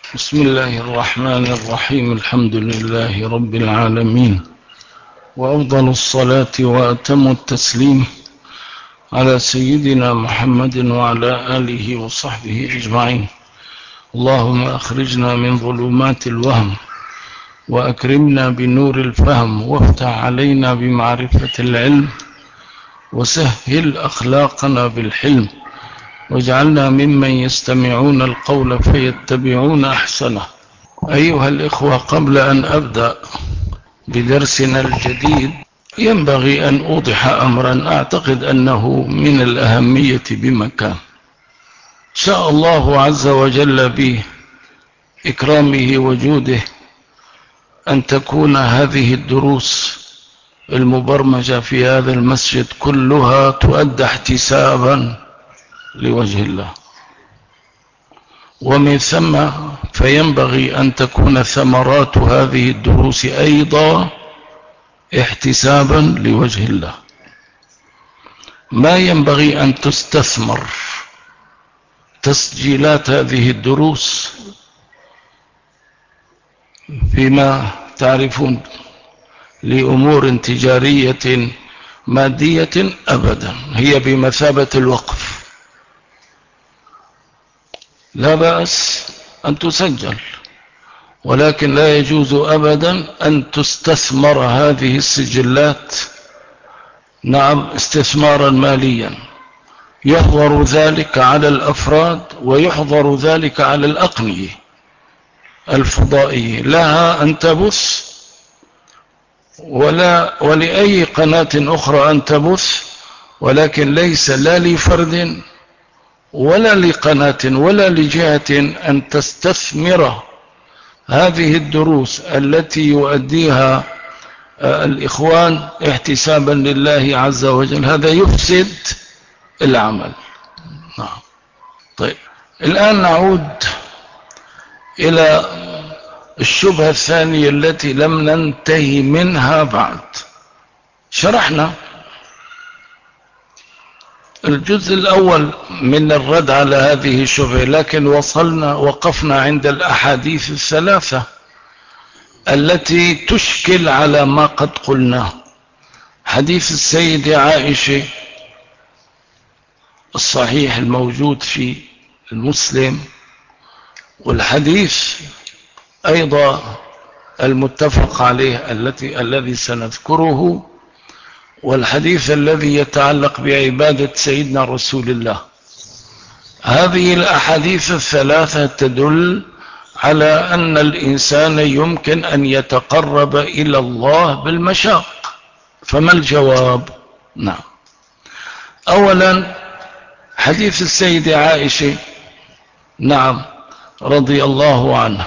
بسم الله الرحمن الرحيم. الحمد لله رب العالمين، وأفضل الصلاة وأتم التسليم على سيدنا محمد وعلى آله وصحبه أجمعين. اللهم أخرجنا من ظلمات الوهم وأكرمنا بنور الفهم، وافتح علينا بمعرفة العلم، وسهل أخلاقنا بالحلم، واجعلنا ممن يستمعون القول فيتبعون أحسنه. أيها الإخوة، قبل أن أبدأ بدرسنا الجديد ينبغي أن أوضح أمرا أعتقد أنه من الأهمية بمكان. شاء الله عز وجل بإكرامه وجوده أن تكون هذه الدروس المبرمجة في هذا المسجد كلها تؤدى احتسابا لوجه الله، ومن ثم فينبغي أن تكون ثمرات هذه الدروس أيضا احتسابا لوجه الله. ما ينبغي أن تستثمر تسجيلات هذه الدروس فيما تعرفون لأمور تجارية مادية أبدا، هي بمثابة الوقف. لا بأس أن تسجل، ولكن لا يجوز أبدا أن تستثمر هذه السجلات استثمارا ماليا، يحظر ذلك على الأفراد ويحظر ذلك على الأقنية الفضائية. لها أن تبث ولأي قناة أخرى أن تبث، ولكن ليس لا لفرد ولا لقناة ولا لجهة أن تستثمر هذه الدروس التي يؤديها الإخوان احتسابا لله عز وجل. هذا يفسد العمل. طيب، الآن نعود إلى الشبهة الثانية التي لم ننتهي منها بعد. شرحنا الجزء الأول من الرد على هذه الشبهة، لكن وقفنا عند الأحاديث الثلاثة التي تشكل على ما قد قلناه. حديث السيدة عائشة الصحيح الموجود في المسلم، والحديث أيضا المتفق عليه الذي سنذكره، والحديث الذي يتعلق بعبادة سيدنا رسول الله. هذه الأحاديث الثلاثة تدل على أن الإنسان يمكن أن يتقرب إلى الله بالمشاق. فما الجواب؟ نعم، أولا حديث السيدة عائشة رضي الله عنها.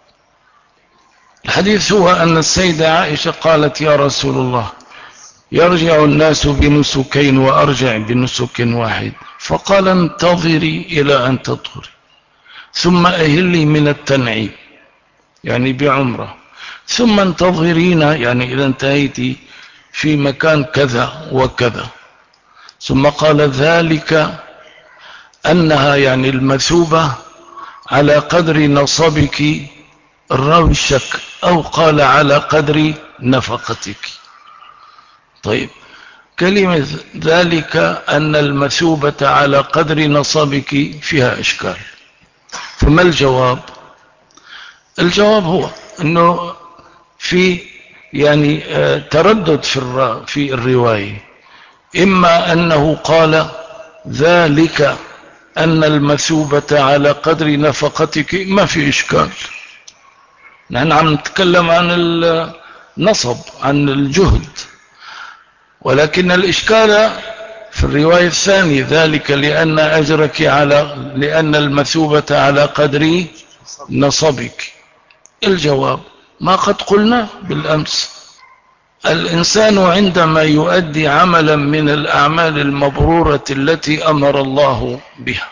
الحديث هو أن السيدة عائشة قالت: يا رسول الله، يرجع الناس بنسكين وأرجع بنسك واحد، فقال: انتظري إلى أن تطهري، ثم أهلي من التنعيم يعني بعمرة، ثم انتظرينا يعني إذا انتهيتي في مكان كذا وكذا. ثم قال: ذلك أنها يعني المثوبة على قدر نصبك، الراوي الشك، أو قال على قدر نفقتك. طيب، كلمة ذلك أن المثوبة على قدر نصبك فيها إشكال. فما الجواب؟ الجواب هو أنه في يعني تردد في الرواية. إما أنه قال ذلك أن المثوبة على قدر نفقتك، ما في إشكال، نحن عم نتكلم عن النصب، عن الجهد، ولكن الإشكال في الرواية الثانية: ذلك لأن أجرك لأن المثوبة على قدر نصبك. الجواب ما قد قلنا بالأمس: الإنسان عندما يؤدي عملا من الأعمال المبرورة التي أمر الله بها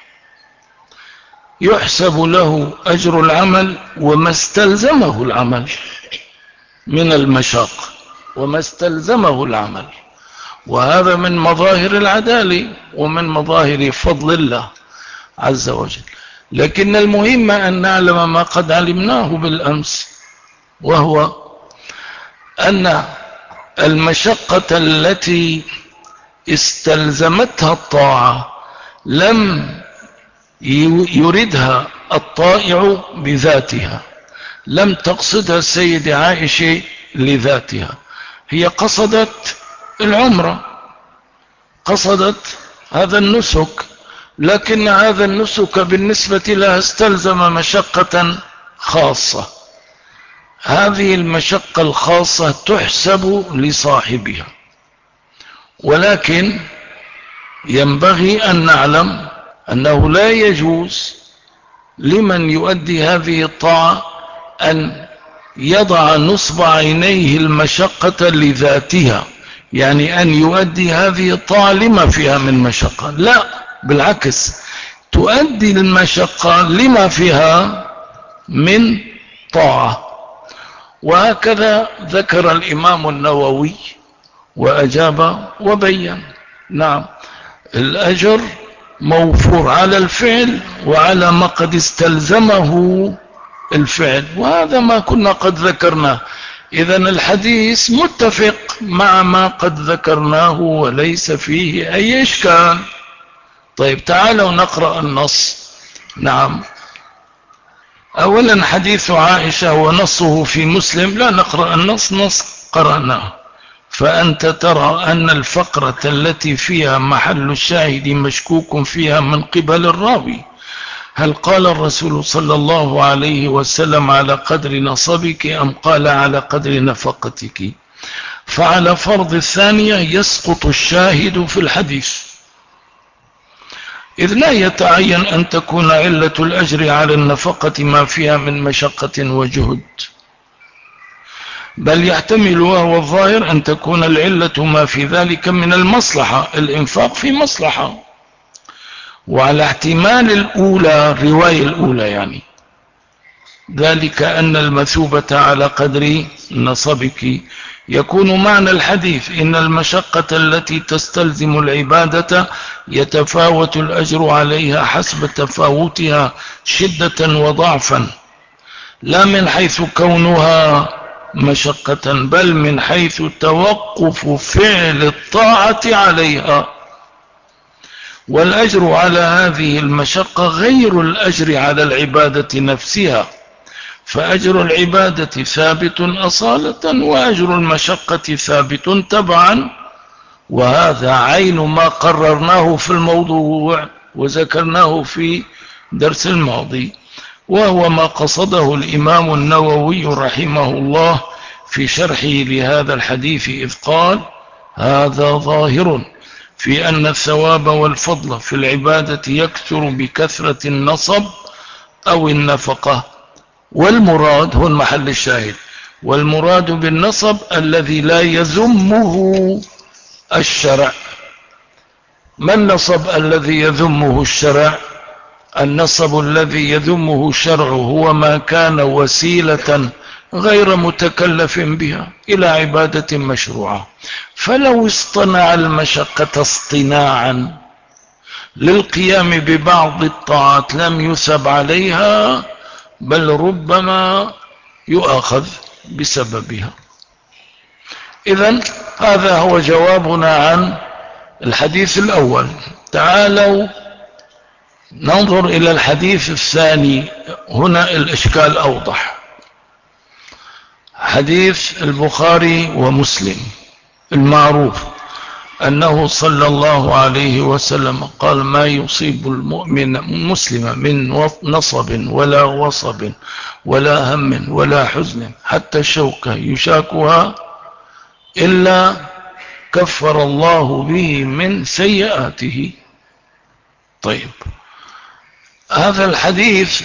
يحسب له أجر العمل وما استلزمه العمل من المشاق، وما استلزمه العمل. وهذا من مظاهر العدالة ومن مظاهر فضل الله عز وجل. لكن المهم أن نعلم ما قد علمناه بالأمس، وهو أن المشقة التي استلزمتها الطاعة لم يردها الطائع بذاتها، لم تقصدها السيدة عائشة لذاتها، هي قصدت العمرة، قصدت هذا النسك، لكن هذا النسك بالنسبة لها استلزم مشقة خاصة، هذه المشقة الخاصة تحسب لصاحبها. ولكن ينبغي أن نعلم أنه لا يجوز لمن يؤدي هذه الطاعة أن يضع نصب عينيه المشقة لذاتها، يعني أن يؤدي هذه الطاعة لما فيها من مشقة، لا، بالعكس، تؤدي المشقة لما فيها من طاعة. وهكذا ذكر الإمام النووي وأجاب وبين. نعم، الأجر موفور على الفعل وعلى ما قد استلزمه الفعل، وهذا ما كنا قد ذكرناه. إذن الحديث متفق مع ما قد ذكرناه وليس فيه أي إشكال. طيب، تعالوا نقرأ النص. نعم، أولا حديث عائشة ونصه في مسلم، لا نقرأ النص، نص قرأناه. فأنت ترى أن الفقرة التي فيها محل الشاهد مشكوك فيها من قبل الراوي، هل قال الرسول صلى الله عليه وسلم على قدر نصبك أم قال على قدر نفقتك؟ فعلى فرض الثانية يسقط الشاهد في الحديث، إذ لا يتعين أن تكون علة الأجر على النفقة ما فيها من مشقة وجهد، بل يحتمل وهو الظاهر أن تكون العلة ما في ذلك من المصلحة، الإنفاق في مصلحة. وعلى احتمال الأولى، الرواية الأولى يعني، ذلك أن المثوبة على قدر نصبك، يكون معنى الحديث إن المشقة التي تستلزم العبادة يتفاوت الأجر عليها حسب تفاوتها شدة وضعفا، لا من حيث كونها مشقة، بل من حيث توقف فعل الطاعة عليها. والأجر على هذه المشقة غير الأجر على العبادة نفسها، فأجر العبادة ثابت أصالة، وأجر المشقة ثابت تبعا، وهذا عين ما قررناه في الموضوع وذكرناه في درس الماضي، وهو ما قصده الإمام النووي رحمه الله في شرحه لهذا الحديث، إذ قال: هذا ظاهر في أن الثواب والفضل في العبادة يكثر بكثرة النصب أو النفقة، والمراد هو المحل الشاهد، والمراد بالنصب الذي لا يذمه الشرع. ما النصب الذي يذمه الشرع؟ النصب الذي يذمه الشرع هو ما كان وسيلة غير متكلف بها إلى عبادة مشروعة، فلو اصطنع المشقة اصطناعا للقيام ببعض الطاعات لم يثب عليها، بل ربما يؤاخذ بسببها. إذن هذا هو جوابنا عن الحديث الأول. تعالوا ننظر إلى الحديث الثاني، هنا الإشكال أوضح. حديث البخاري ومسلم المعروف أنه صلى الله عليه وسلم قال: ما يصيب المسلم من نصب ولا وصب ولا هم ولا حزن حتى الشوكة يشاكها إلا كفر الله به من سيئاته. طيب، هذا الحديث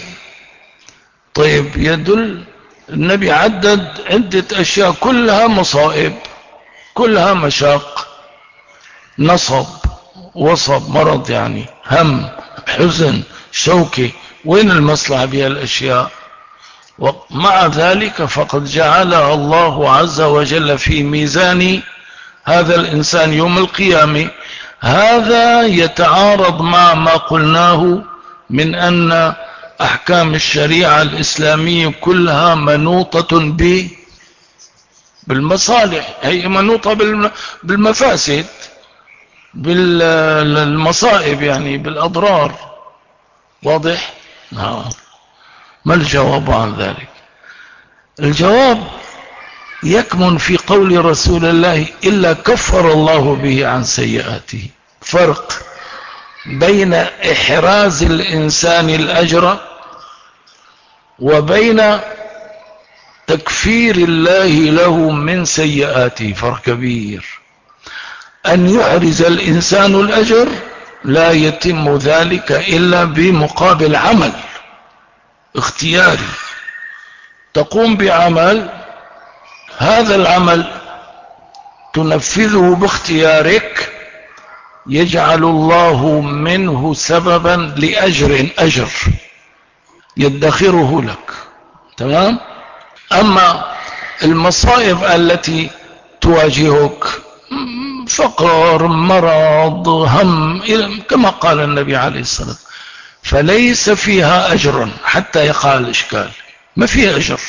يدل، النبي عدد عدة أشياء كلها مصائب، كلها مشاق، نصب، وصب مرض يعني، هم، حزن، شوكي، وين المصلحة بها الأشياء؟ ومع ذلك فقد جعلها الله عز وجل في ميزان هذا الإنسان يوم القيامة. هذا يتعارض مع ما قلناه من أن أحكام الشريعة الإسلامية كلها منوطة بالمصالح، هي منوطة بالمفاسد، بالمصائب، يعني بالأضرار. واضح؟ نعم. ما الجواب عن ذلك؟ الجواب يكمن في قول رسول الله: إلا كفر الله به عن سيئاته. فرق بين إحراز الإنسان الأجر وبين تكفير الله له من سيئاته، فرق كبير. أن يحرز الإنسان الأجر لا يتم ذلك إلا بمقابل عمل اختياري، تقوم بعمل، هذا العمل تنفذه باختيارك، يجعل الله منه سببا أجر يدخره لك. تمام؟ أما المصائب التي تواجهك، فقر، مرض، هم، كما قال النبي عليه الصلاة والسلام، فليس فيها أجر حتى يقع الإشكال، ما فيها أجر.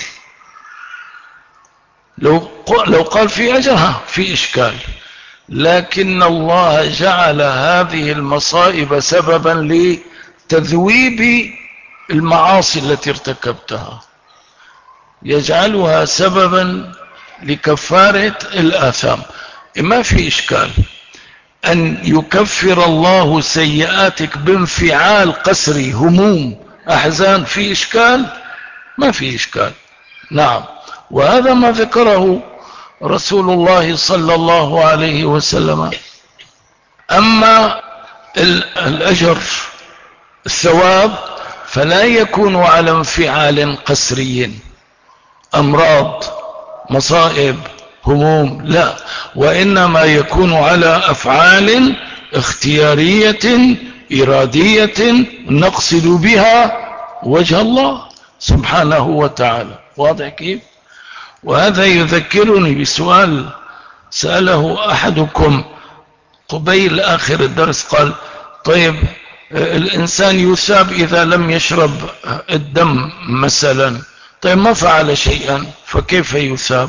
لو قال في أجر في إشكال، لكن الله جعل هذه المصائب سببا لتذويب المعاصي التي ارتكبتها، يجعلها سببا لكفارة الآثام. ما في إشكال أن يكفر الله سيئاتك بانفعال قسري، هموم، أحزان، في إشكال؟ ما في إشكال. نعم. وهذا ما ذكره رسول الله صلى الله عليه وسلم. أما الأجر، الثواب، فلا يكون على انفعال قسري، أمراض، مصائب، هموم، لا، وإنما يكون على أفعال اختيارية إرادية نقصد بها وجه الله سبحانه وتعالى. واضح كيف؟ وهذا يذكرني بسؤال سأله أحدكم قبيل آخر الدرس، قال: طيب الإنسان يثاب إذا لم يشرب الدم مثلا، طيب ما فعل شيئا فكيف يثاب؟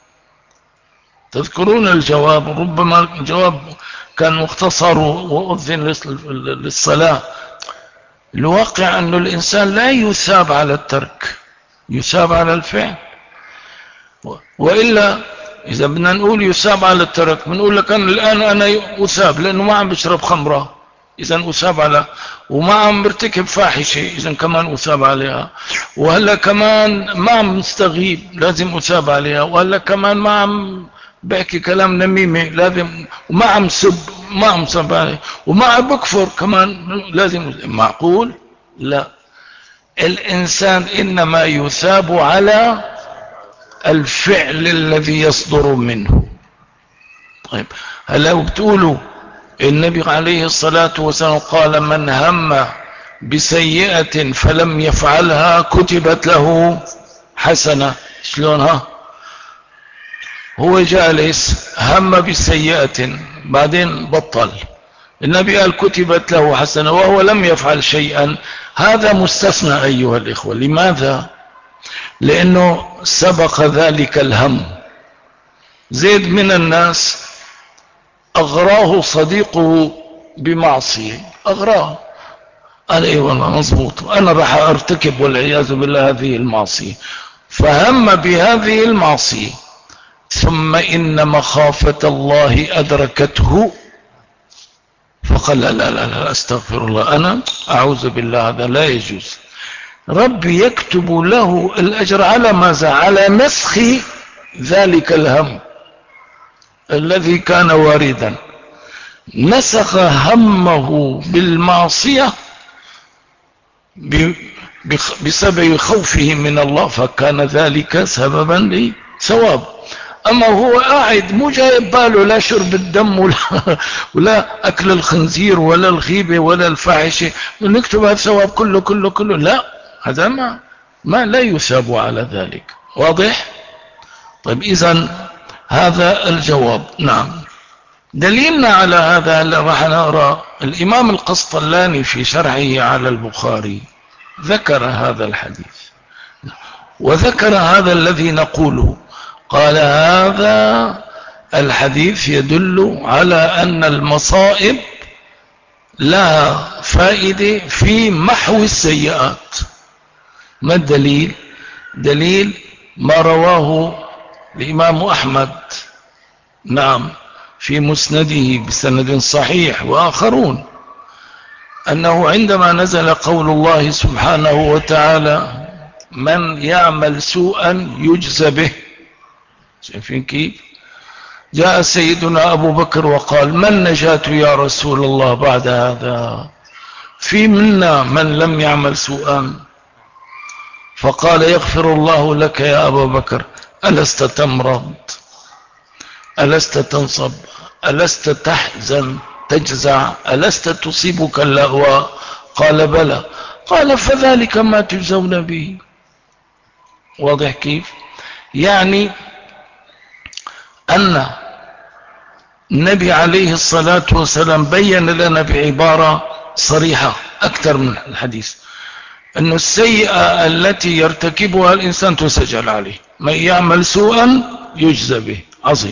تذكرون الجواب؟ ربما الجواب كان مختصر وأذن للصلاة. الواقع أن الإنسان لا يثاب على الترك، يثاب على الفعل. وإلا إذا بدنا نقول يثاب على الترك، بنقول لك الآن أنا أثاب لأنه ما عم بشرب خمرة، إذن أثاب على، وما عم برتكب فاحشة، إذن كمان أثاب عليها، وهلا كمان ما عم مستغيب، لازم أثاب عليها، وهلا كمان ما عم بحكي كلام نميمة، لازم، وما عم سب، ما عم سب عليه، وما عم بكفر كمان، لازم. معقول؟ لا، الإنسان إنما يثاب على الفعل الذي يصدر منه. طيب هلا بتقولوا النبي عليه الصلاة والسلام قال: من هم بسيئة فلم يفعلها كتبت له حسنة. شلونها؟ هو جالس هم بسيئة بعدين بطل، النبي قال كتبت له حسنة وهو لم يفعل شيئا. هذا مستثنى أيها الإخوة. لماذا؟ لأنه سبق ذلك الهم. زيد من الناس أغراه صديقه بمعصية، أغراه، قال: أي والله مظبوط، أنا راح أرتكب والعياذ بالله هذه المعصية، فهم بهذه المعصية، ثم إن مخافة الله أدركته فقال: لا لا لا استغفر الله، أنا أعوذ بالله، هذا لا يجوز. ربي يكتب له الأجر على ماذا؟ على نسخ ذلك الهم الذي كان واردا، نسخ همه بالمعصية بسبب خوفه من الله، فكان ذلك سببا لثواب. أما هو قاعد مو جايب باله لا شرب الدم ولا أكل الخنزير ولا الغيبة ولا الفاحشة، نكتب الثواب كله كله كله، لا، هذا ما لا يثاب على ذلك. واضح؟ طيب إذن هذا الجواب. نعم. دليلنا على هذا اللي راح نقرأ الإمام القسطلاني في شرحه على البخاري ذكر هذا الحديث وذكر هذا الذي نقوله. قال هذا الحديث يدل على أن المصائب لها فائدة في محو السيئات. ما الدليل؟ دليل ما رواه الإمام أحمد نعم في مسنده بسند صحيح وآخرون، أنه عندما نزل قول الله سبحانه وتعالى من يعمل سوءا يجزى به، شايفين كيف؟ جاء سيدنا أبو بكر وقال ما النجاة يا رسول الله بعد هذا؟ في منا من لم يعمل سوءا؟ فقال يغفر الله لك يا أبا بكر، ألست تمرض؟ ألست تنصب؟ ألست تحزن تجزع؟ ألست تصيبك اللهوى؟ قال بلى. قال فذلك ما تجزون به. واضح كيف؟ يعني أن النبي عليه الصلاة والسلام بين لنا بعبارة صريحة أكثر من الحديث أن السيئة التي يرتكبها الإنسان تسجل عليه، من يعمل سوءا يجزى به. عظيم.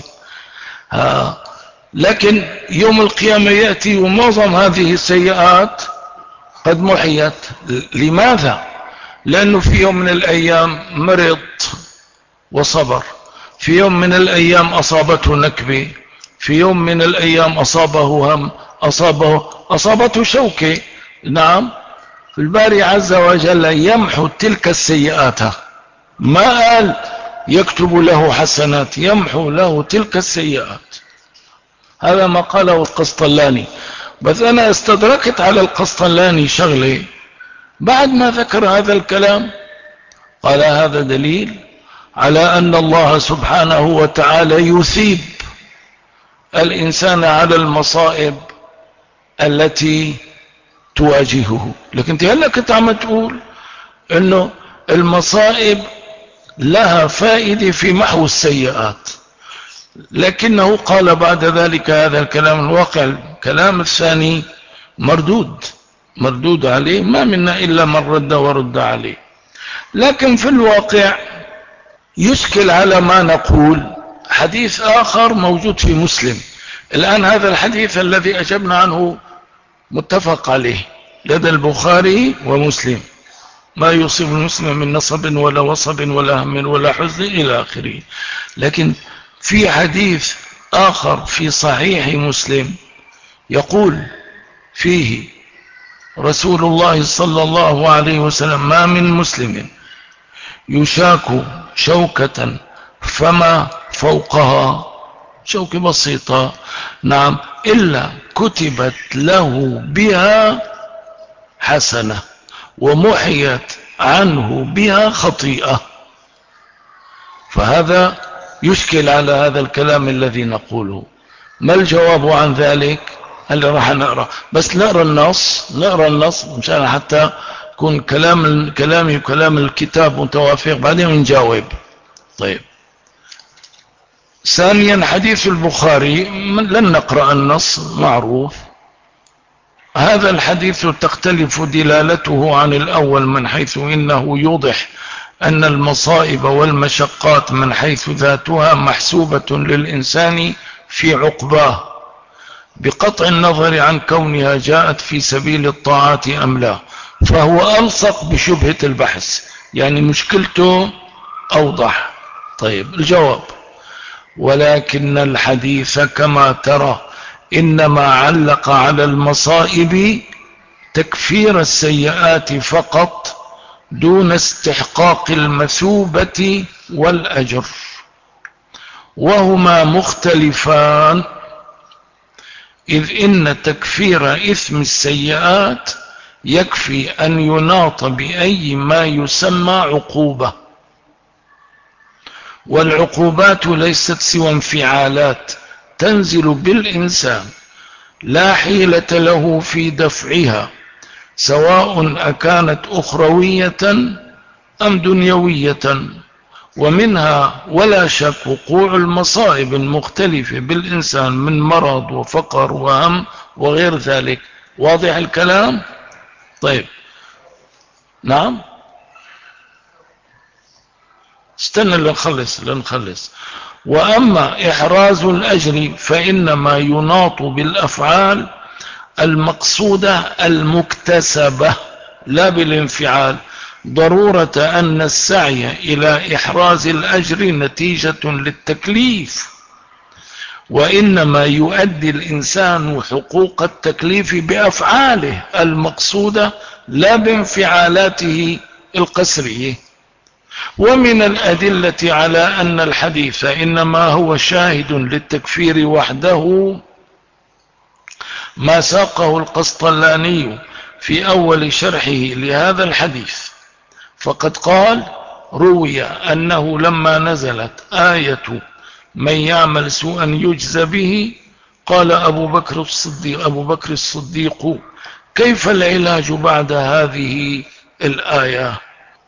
لكن يوم القيامة يأتي ومعظم هذه السيئات قد محيت. لماذا؟ لأنه في يوم من الأيام مرض وصبر، في يوم من الأيام أصابته نكبة، في يوم من الأيام أصابه هم، أصابته شوكة. نعم، الباري عز وجل يمحو تلك السيئات، ما قال يكتب له حسنات، يمحو له تلك السيئات. هذا ما قاله القسطلاني. بس أنا استدركت على القسطلاني شغلة بعد ما ذكر هذا الكلام. قال هذا دليل على أن الله سبحانه وتعالى يثيب الإنسان على المصائب التي تواجهه. لكن انت هلا كنت عم تقول انه المصائب لها فائدة في محو السيئات، لكنه قال بعد ذلك هذا الكلام الواقع. الكلام الثاني مردود عليه، ما منا إلا من رد ورد عليه. لكن في الواقع يشكل على ما نقول حديث آخر موجود في مسلم. الآن هذا الحديث الذي أجبنا عنه متفق عليه لدى البخاري ومسلم، ما يصيب المسلم من نصب ولا وصب ولا هم ولا حزن إلى آخره. لكن في حديث آخر في صحيح مسلم يقول فيه رسول الله صلى الله عليه وسلم ما من مسلم يشاك شوكة فما فوقها، شوكة بسيطة نعم، إلا كتبت له بها حسنة ومحيت عنه بها خطيئة. فهذا يشكل على هذا الكلام الذي نقوله. ما الجواب عن ذلك؟ هل راح نقرأ، بس نقرأ النص مشان حتى يكون كلامي وكلام الكتاب متوافق، بعدين نجاوب. طيب، ثانيا حديث البخاري لن نقرأ النص معروف. هذا الحديث تختلف دلالته عن الأول من حيث إنه يوضح أن المصائب والمشقات من حيث ذاتها محسوبة للإنسان في عقباه بقطع النظر عن كونها جاءت في سبيل الطاعات أم لا، فهو ألصق بشبهة البحث، يعني مشكلته أوضح. طيب الجواب: ولكن الحديث كما ترى إنما علق على المصائب تكفير السيئات فقط دون استحقاق المثوبة والأجر، وهما مختلفان، إذ إن تكفير إثم السيئات يكفي أن يناط بأي ما يسمى عقوبة، والعقوبات ليست سوى انفعالات تنزل بالإنسان لا حيلة له في دفعها، سواء أكانت أخروية أم دنيوية. ومنها ولا شك وقوع المصائب المختلفة بالإنسان من مرض وفقر وهم وغير ذلك. واضح الكلام؟ طيب، نعم استنى لنخلص. وأما إحراز الأجر فإنما يناط بالأفعال المقصودة المكتسبة لا بالانفعال، ضرورة أن السعي إلى إحراز الأجر نتيجة للتكليف، وإنما يؤدي الإنسان حقوق التكليف بأفعاله المقصودة لا بانفعالاته القسرية. ومن الأدلة على أن الحديث إنما هو شاهد للتكفير وحده ما ساقه القسطلاني في أول شرحه لهذا الحديث، فقد قال: روي أنه لما نزلت آية من يعمل سوءا يجزى به قال أبو بكر الصديق كيف العلاج بعد هذه الآية؟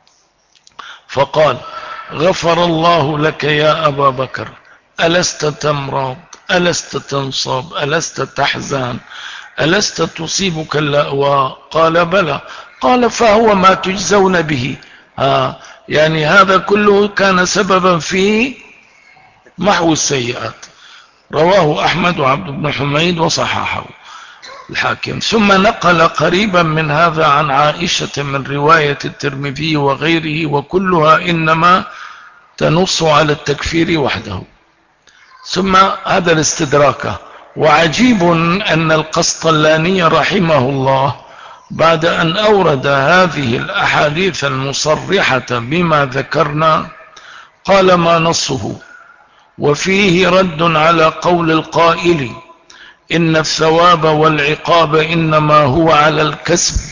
فقال: غفر الله لك يا أبا بكر، ألست تمرض، ألست تنصب، ألست تحزن، ألست تصيبك اللأواء؟ قال: بلى. قال: فهو ما تجزون به. يعني هذا كله كان سببا في محو السيئات. رواه أحمد وعبد بن حميد وصححه الحاكم. ثم نقل قريبا من هذا عن عائشة من رواية الترمذي وغيره، وكلها إنما تنص على التكفير وحده. ثم هذا الاستدراك. وعجيب أن القسطلاني رحمه الله بعد أن أورد هذه الأحاديث المصرحة بما ذكرنا قال ما نصه: وفيه رد على قول القائل إن الثواب والعقاب إنما هو على الكسب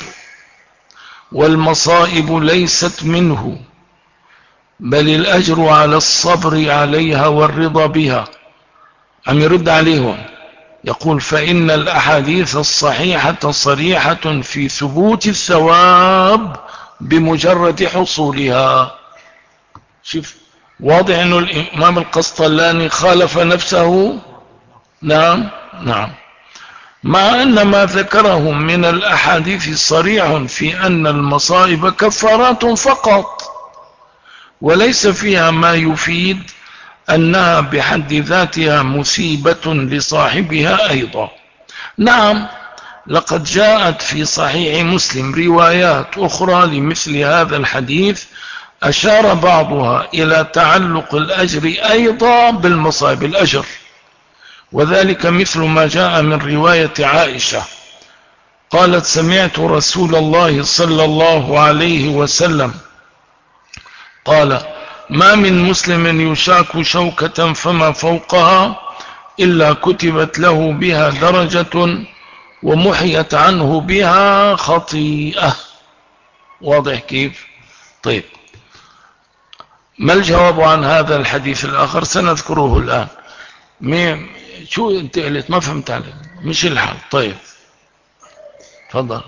والمصائب ليست منه، بل الأجر على الصبر عليها والرضا بها. عم يرد عليهم يقول: فإن الأحاديث الصحيحة صريحة في ثبوت الثواب بمجرد حصولها. شوف واضح أنه الإمام القسطلاني خالف نفسه. نعم مع أن ما ذكره من الأحاديث صريح في أن المصائب كفارات فقط، وليس فيها ما يفيد أنها بحد ذاتها مصيبة لصاحبها أيضا. نعم لقد جاءت في صحيح مسلم روايات أخرى لمثل هذا الحديث أشار بعضها إلى تعلق الأجر أيضا بالمصائب الأجر، وذلك مثل ما جاء من رواية عائشة قالت: سمعت رسول الله صلى الله عليه وسلم قال: ما من مسلم يشاك شوكة فما فوقها إلا كتبت له بها درجة ومحيت عنه بها خطيئة. واضح كيف؟ طيب، ما الجواب عن هذا الحديث الآخر؟ سنذكره الآن. شو انت قلت؟ ما فهمت عليك، مش الحال. طيب تفضل.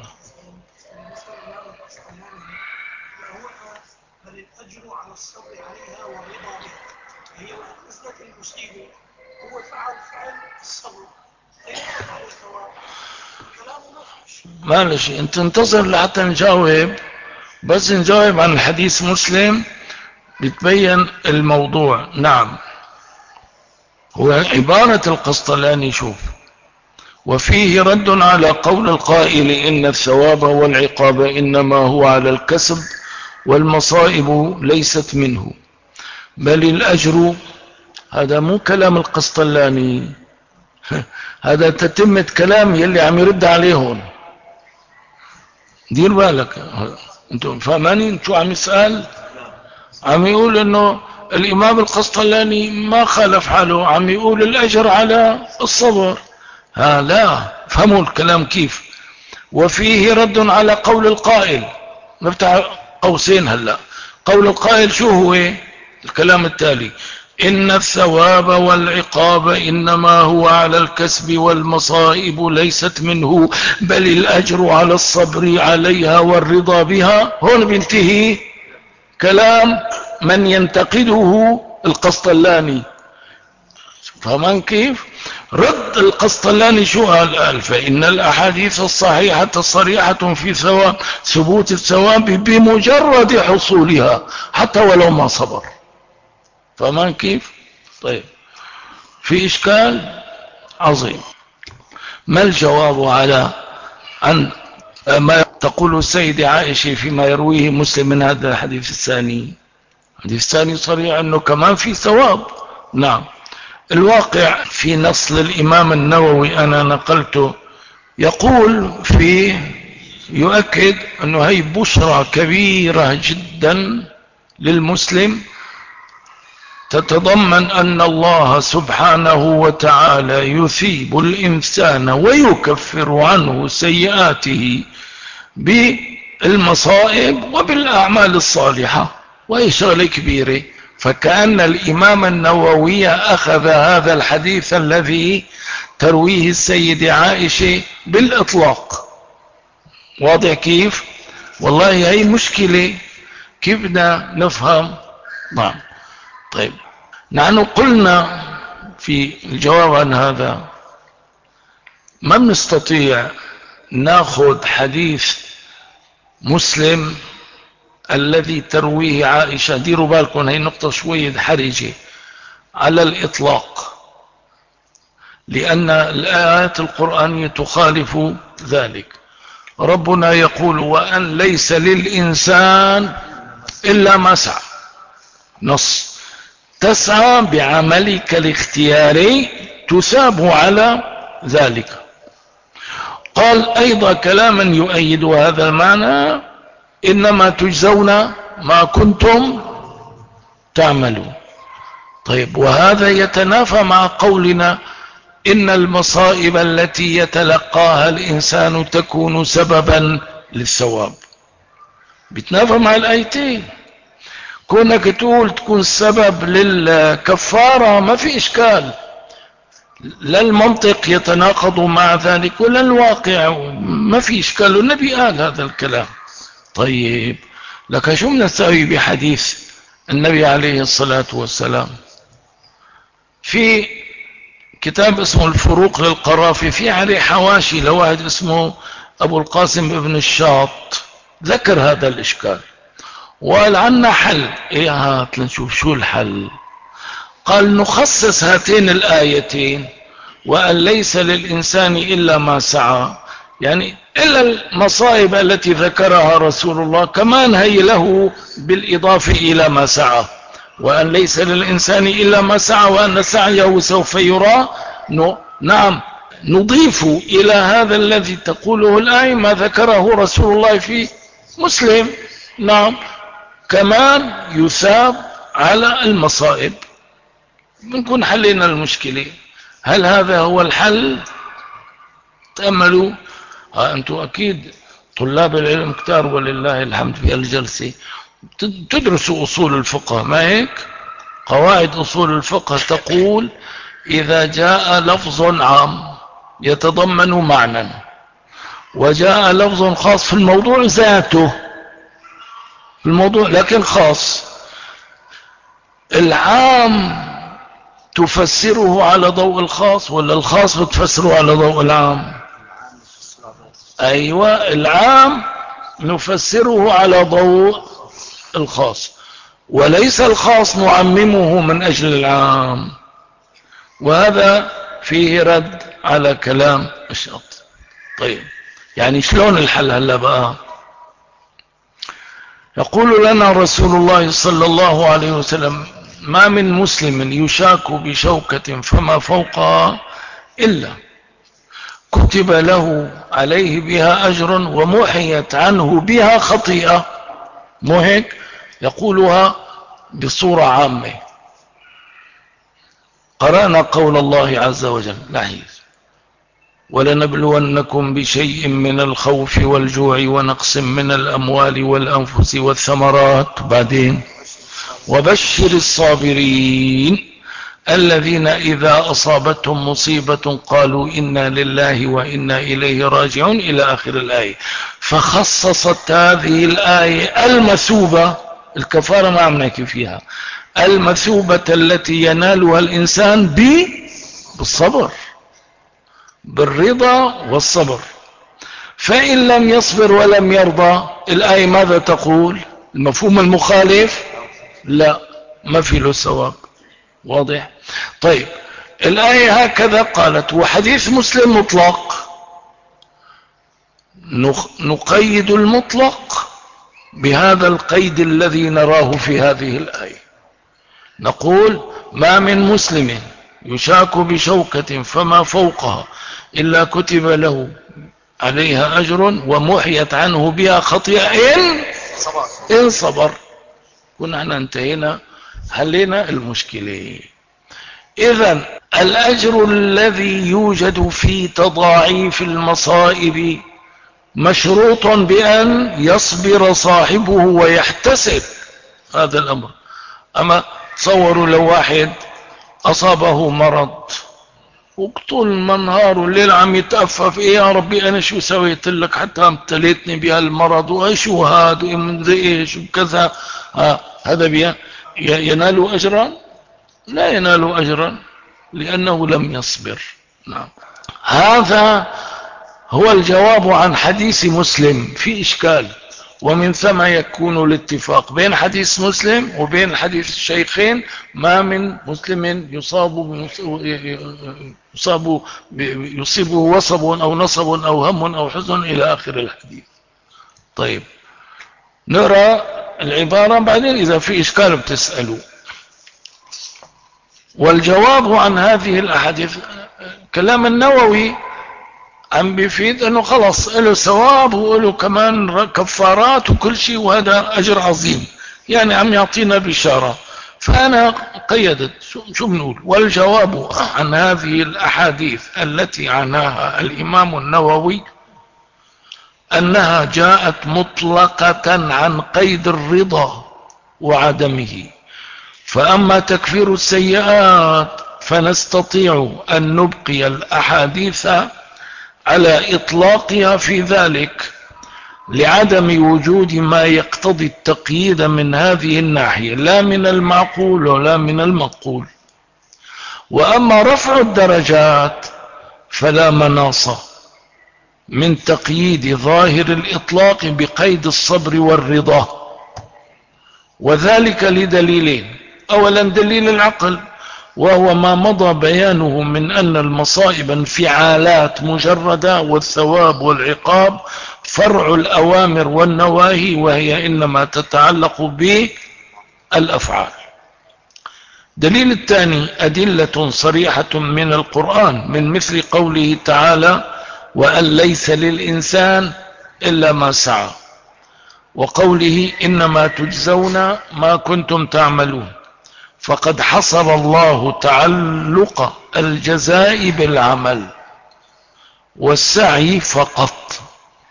معلش انت انتظر لحتى نجاوب، بس نجاوب عن الحديث مسلم بتبين الموضوع. نعم، هو عبارة القسطلاني شوف: وفيه رد على قول القائل إن الثواب والعقاب إنما هو على الكسب والمصائب ليست منه، بل الأجر. هذا مو كلام القسطلاني، هذا تتمة كلام يلي عم يرد عليهم. دير بالك، انتم فهمانين شو عم يسأل؟ عم يقول انه الامام القسطلاني ما خالف حاله، عم يقول الاجر على الصبر. لا، فهموا الكلام كيف. وفيه رد على قول القائل، نفتح قوسين هلا. قول القائل شو هو؟ الكلام التالي: إن الثواب والعقاب إنما هو على الكسب والمصائب ليست منه، بل الأجر على الصبر عليها والرضا بها. هون بينتهي كلام من ينتقده القسطلاني. فهمان كيف؟ رد القسطلاني شو قال فإن الأحاديث الصحيحة الصريحة في ثبوت الثواب بمجرد حصولها حتى ولو ما صبر. فما كيف؟ طيب، في إشكال عظيم. ما الجواب على أن ما تقول السيدة عائشة فيما يرويه مسلم من هذا الحديث الثاني؟ الحديث الثاني صريح أنه كمان في ثواب. نعم، الواقع في نص للإمام النووي أنا نقلته، يقول فيه يؤكد أنه هي بشرى كبيرة جدا للمسلم، تتضمن أن الله سبحانه وتعالى يثيب الإنسان ويكفر عنه سيئاته بالمصائب وبالأعمال الصالحة، وهي شغلة كبيرة. فكأن الإمام النووي أخذ هذا الحديث الذي ترويه السيدة عائشة بالإطلاق. واضح كيف؟ والله هي مشكلة، كيف بدنا نفهم؟ نعم. طيب، نحن قلنا في الجواب عن هذا ما بنستطيع ناخذ حديث مسلم الذي ترويه عائشة، ديروا بالكم هي نقطة شوية حرجة، على الإطلاق، لأن الآيات القرآنية تخالف ذلك. ربنا يقول وأن ليس للإنسان إلا ما سعى، نص، تسعى بعملك الاختياري تثاب على ذلك. قال أيضا كلاما يؤيد هذا المعنى إنما تجزون ما كنتم تعملون. طيب، وهذا يتنافى مع قولنا إن المصائب التي يتلقاها الإنسان تكون سببا للثواب، بتنافى مع الآيتين. كونك تقول تكون سبب للكفارة ما في إشكال، لا المنطق يتناقض مع ذلك ولا الواقع، ما في إشكال، والنبي قال هذا الكلام. طيب، لك شو نسوي بحديث النبي عليه الصلاة والسلام في كتاب اسمه الفروق للقرافي، في عليه حواشي لواحد اسمه أبو القاسم ابن الشاط، ذكر هذا الإشكال وقال عنا حل. إيه هات لنشوف شو الحل. قال نخصص هاتين الآيتين وأن ليس للإنسان إلا ما سعى، يعني إلا المصائب التي ذكرها رسول الله كمان هي له بالإضافة إلى ما سعى، وأن ليس للإنسان إلا ما سعى وأن سعيه سوف يرى. نعم، نضيف إلى هذا الذي تقوله الآية ما ذكره رسول الله في مسلم. نعم، كمان يثاب على المصائب. بنكون حلينا المشكلة. هل هذا هو الحل؟ تأملوا. أنتم أكيد طلاب العلم كتار ولله الحمد في الجلسة تدرسوا أصول الفقه، ما هيك؟ قواعد أصول الفقه تقول إذا جاء لفظ عام يتضمن معنى وجاء لفظ خاص في الموضوع ذاته، في الموضوع لكن خاص، العام تفسره على ضوء الخاص ولا الخاص بتفسره على ضوء العام؟ أيوة، العام نفسره على ضوء الخاص، وليس الخاص نعممه من أجل العام. وهذا فيه رد على كلام الشاطئ. طيب، يعني شلون الحل هلا بقى؟ يقول لنا رسول الله صلى الله عليه وسلم ما من مسلم يشاك بشوكة فما فوقها إلا كتب له عليه بها أجر ومحيت عنه بها خطيئة. مو هيك؟ يقولها بصورة عامة. قرأنا قول الله عز وجل لاحظ ولنبلونكم بشيء من الخوف والجوع ونقص من الأموال والأنفس والثمرات، بعدين وبشر الصابرين الذين إذا أصابتهم مصيبة قالوا إنا لله وإنا إليه راجعون إلى آخر الآية. فخصصت هذه الآية المثوبة، الكفارة ما عم نحكي فيها، المثوبة التي ينالها الإنسان بالصبر. بالرضا والصبر. فإن لم يصبر ولم يرضى، الآية ماذا تقول؟ المفهوم المخالف لا، ما في له ثواب. واضح؟ طيب الآية هكذا قالت. وحديث مسلم مطلق، نقيد المطلق بهذا القيد الذي نراه في هذه الآية. نقول ما من مسلم يشاك بشوكة فما فوقها إلا كتب له عليها أجر ومحيت عنه بها خطيئة إن صبر. كنا احنا انتهينا، حلينا المشكلة. إذن الأجر الذي يوجد في تضاعيف المصائب مشروط بأن يصبر صاحبه ويحتسب هذا الأمر. أما تصوروا لو واحد أصابه مرض وطول النهار والليل عم يتأفف، إيه يا ربي أنا شو سويت لك حتى ابتليتني بهالمرض، وإيشو هذا ومن إيش وكذا، هذا ينال أجرا؟ لا ينال أجرا لأنه لم يصبر. نعم، هذا هو الجواب عن حديث مسلم. في إشكال، ومن ثم يكون الاتفاق بين حديث مسلم وبين حديث الشيخين. ما من مسلم يصيبه وصب أو نصب أو هم أو حزن إلى آخر الحديث. طيب نرى العبارة بعدين إذا في إشكال بتسألوا. والجواب عن هذه الأحاديث كلام النووي عم بيفيد انه خلص له ثواب وله كمان كفارات وكل شيء، وهذا اجر عظيم، يعني عم يعطينا بشارة. فانا قيدت شو بنقول؟ والجواب عن هذه الاحاديث التي عناها الامام النووي انها جاءت مطلقة عن قيد الرضا وعدمه. فاما تكفير السيئات فنستطيع ان نبقي الاحاديث على إطلاقها في ذلك لعدم وجود ما يقتضي التقييد من هذه الناحية، لا من المعقول ولا من المقول. وأما رفع الدرجات فلا مناص من تقييد ظاهر الإطلاق بقيد الصبر والرضا، وذلك لدليلين. أولا دليل العقل، وهو ما مضى بيانه من أن المصائب انفعالات مجردة، والثواب والعقاب فرع الأوامر والنواهي، وهي إنما تتعلق بالأفعال. دليل الثاني أدلة صريحة من القرآن، من مثل قوله تعالى وأن ليس للإنسان إلا ما سعى، وقوله إنما تجزون ما كنتم تعملون. فقد حصر الله تعلق الجزاء بالعمل والسعي فقط.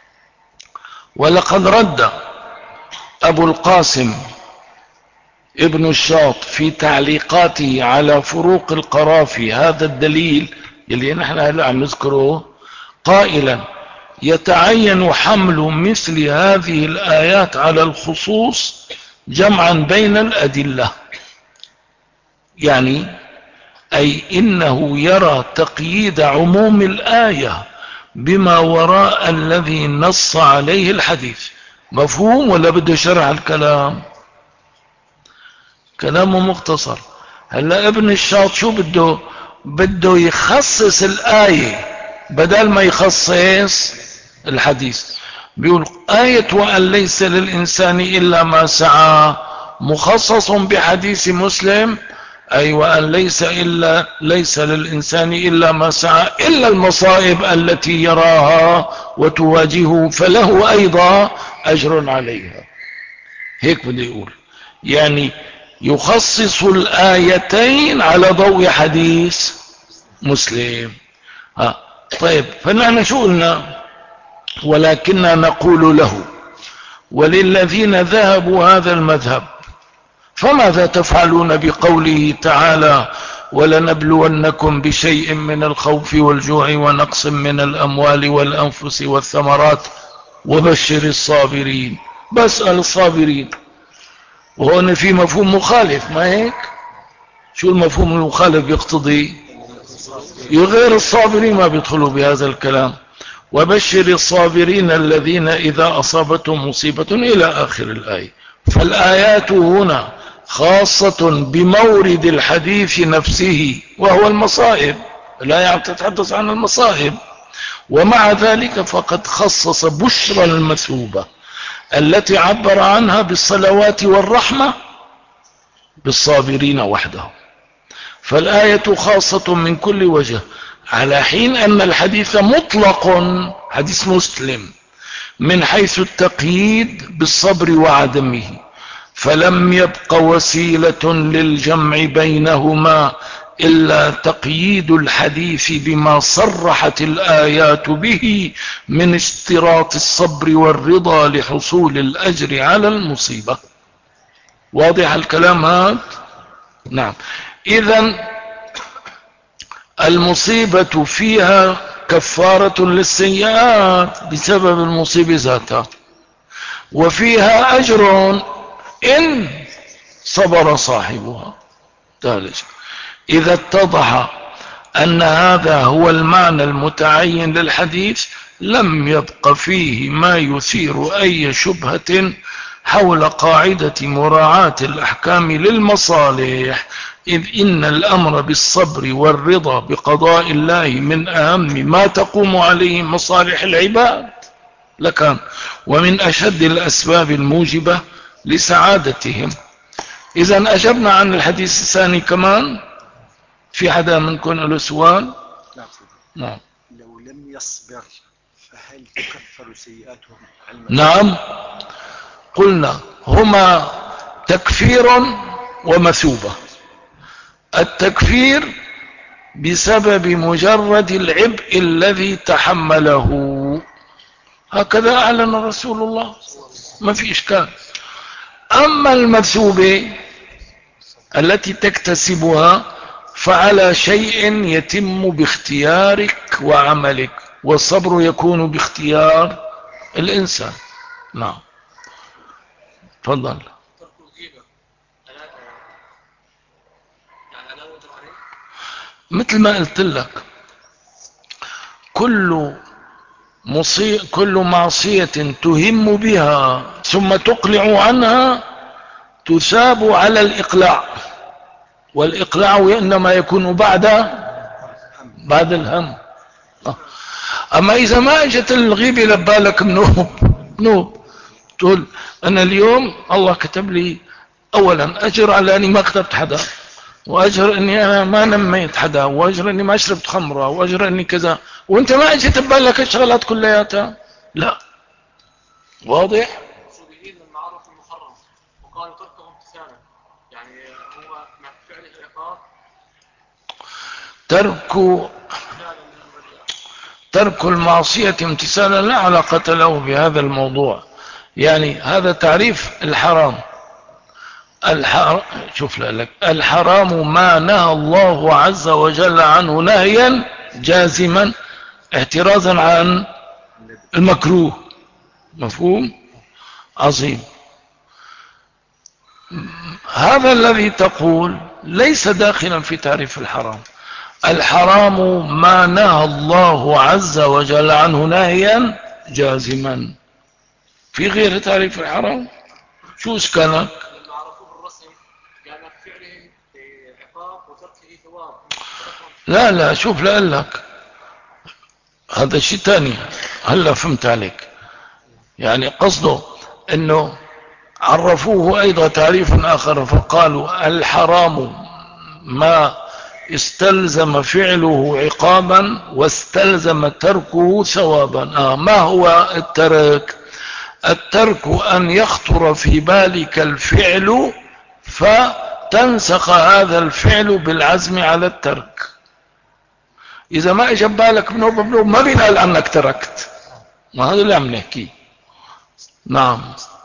ولقد رد أبو القاسم ابن الشاط في تعليقاته على فروق القرافي هذا الدليل اللي نحن هلا عم نذكره، قائلا يتعين حمل مثل هذه الآيات على الخصوص جمعا بين الأدلة، يعني أي إنه يرى تقييد عموم الآية بما وراء الذي نص عليه الحديث. مفهوم ولا بده شرح الكلام؟ كلامه مختصر. هلا ابن الشاط شو بده يخصص الآية بدل ما يخصص الحديث. بيقول آية وأن ليس للإنسان إلا ما سعى مخصص بحديث مسلم، أي وأن ليس للإنسان إلا ما سعى إلا المصائب التي يراها وتواجهه، فله أيضا أجر عليها. هيك بده يقول، يعني يخصص الآيتين على ضوء حديث مسلم. طيب فنحن شو قلنا؟ ولكننا نقول له وللذين ذهبوا هذا المذهب فماذا تفعلون بقوله تعالى ولنبلونكم بشيء من الخوف والجوع ونقص من الأموال والأنفس والثمرات وبشر الصابرين؟ بسأل الصابرين، وهنا في مفهوم مخالف، ما هيك؟ شو المفهوم المخالف يقتضي؟ غير الصابرين ما بيدخلوا بهذا الكلام. وبشر الصابرين الذين إذا أصابتهم مصيبة إلى آخر الآية. فالآيات هنا خاصة بمورد الحديث نفسه وهو المصائب، الآية تتحدث عن المصائب، ومع ذلك فقد خصص بشرى المثوبة التي عبر عنها بالصلوات والرحمة بالصابرين وحده. فالآية خاصة من كل وجه، على حين أن الحديث مطلق، حديث مسلم، من حيث التقييد بالصبر وعدمه، فلم يبق وسيلة للجمع بينهما إلا تقييد الحديث بما صرحت الآيات به من اشتراط الصبر والرضا لحصول الأجر على المصيبة. واضح الكلام هذا؟ نعم. إذن المصيبة فيها كفارة للسيئات بسبب المصيبة ذاتها، وفيها أجر إن صبر صاحبها. ثالث، إذا اتضح أن هذا هو المعنى المتعين للحديث لم يبق فيه ما يثير أي شبهة حول قاعدة مراعاة الأحكام للمصالح، إذ إن الأمر بالصبر والرضا بقضاء الله من أهم ما تقوم عليه مصالح العباد لكان، ومن أشد الأسباب الموجبة لسعادتهم. إذن أجبنا عن الحديث الثاني كمان. في حدا منكم له سؤال؟ نعم. لو لم يصبر فهل تكفر سيئاتهم؟ نعم، قلنا هما تكفير ومثوبة. التكفير بسبب مجرد العبء الذي تحمله، هكذا أعلن رسول الله، ما في إشكال. أما المثوبة التي تكتسبها فعلى شيء يتم باختيارك وعملك، والصبر يكون باختيار الإنسان. نعم، تفضل. مثل ما قلت لك، كل معصية تهم بها ثم تقلع عنها تثاب على الإقلاع، والإقلاع إنما يكون بعد الهم. أما إذا ما اجت الغيبة لبالك نوب تقول أنا اليوم الله كتب لي أولا أجر على أني ما كتبت حدا، وأجر أني أنا ما نميت حدا، وأجر أني ما شربت خمرة، وأجر أني كذا، وأنت ما اجت ببالك الشغلات كلياتها. لا، واضح؟ المعروف المحرم وقال تركه امتثالا، يعني هو مع فعله العقاب ترك المعصية امتثالا لا علاقة له بهذا الموضوع. يعني هذا تعريف الحرام. شوف لك، الحرام ما نهى الله عز وجل عنه نهيا جازما احترازا عن المكروه. مفهوم؟ عظيم. هذا الذي تقول ليس داخلا في تعريف الحرام. الحرام ما نهى الله عز وجل عنه نهيا جازما. في غير تعريف الحرام؟ شو اسكنك؟ لا شوف لك هذا شيء تاني. هلا فهمت عليك. يعني قصده انه عرفوه ايضا تعريف اخر فقالوا الحرام ما استلزم فعله عقابا واستلزم تركه ثوابا. ما هو الترك؟ الترك ان يخطر في بالك الفعل فتنسخ هذا الفعل بالعزم على الترك. اذا ما اجى بالك بنوب ما بينقال عنك تركت. ما هذا اللي عم نحكيه. نعم.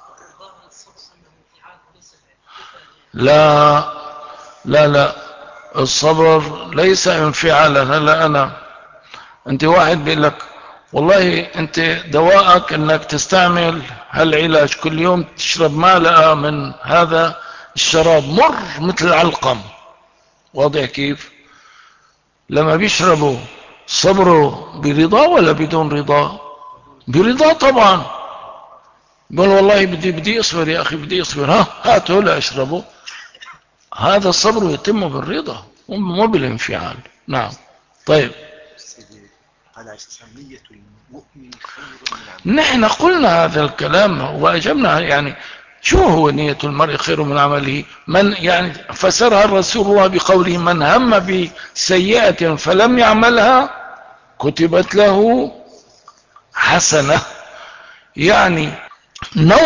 لا الصبر ليس انفعالا. هلا انت واحد بيقول لك والله انت دواءك انك تستعمل هالعلاج كل يوم تشرب معلقة من هذا الشراب مر مثل العلقم. واضح كيف؟ لما بيشربوا صبروا برضا ولا بدون رضا؟ برضا طبعا. قال والله بدي اصبر يا اخي، بدي اصبر، هاتوا لا اشربوا. هذا الصبر يتم بالرضا مو بالانفعال. نعم. طيب على نية المؤمن خير من عمله. نحن قلنا هذا الكلام واجبنا، يعني شو هو نية المرء خير من عمله؟ من يعني فسرها الرسول الله بقوله من هم بسيئة فلم يعملها كتبت له حسنة، يعني نوى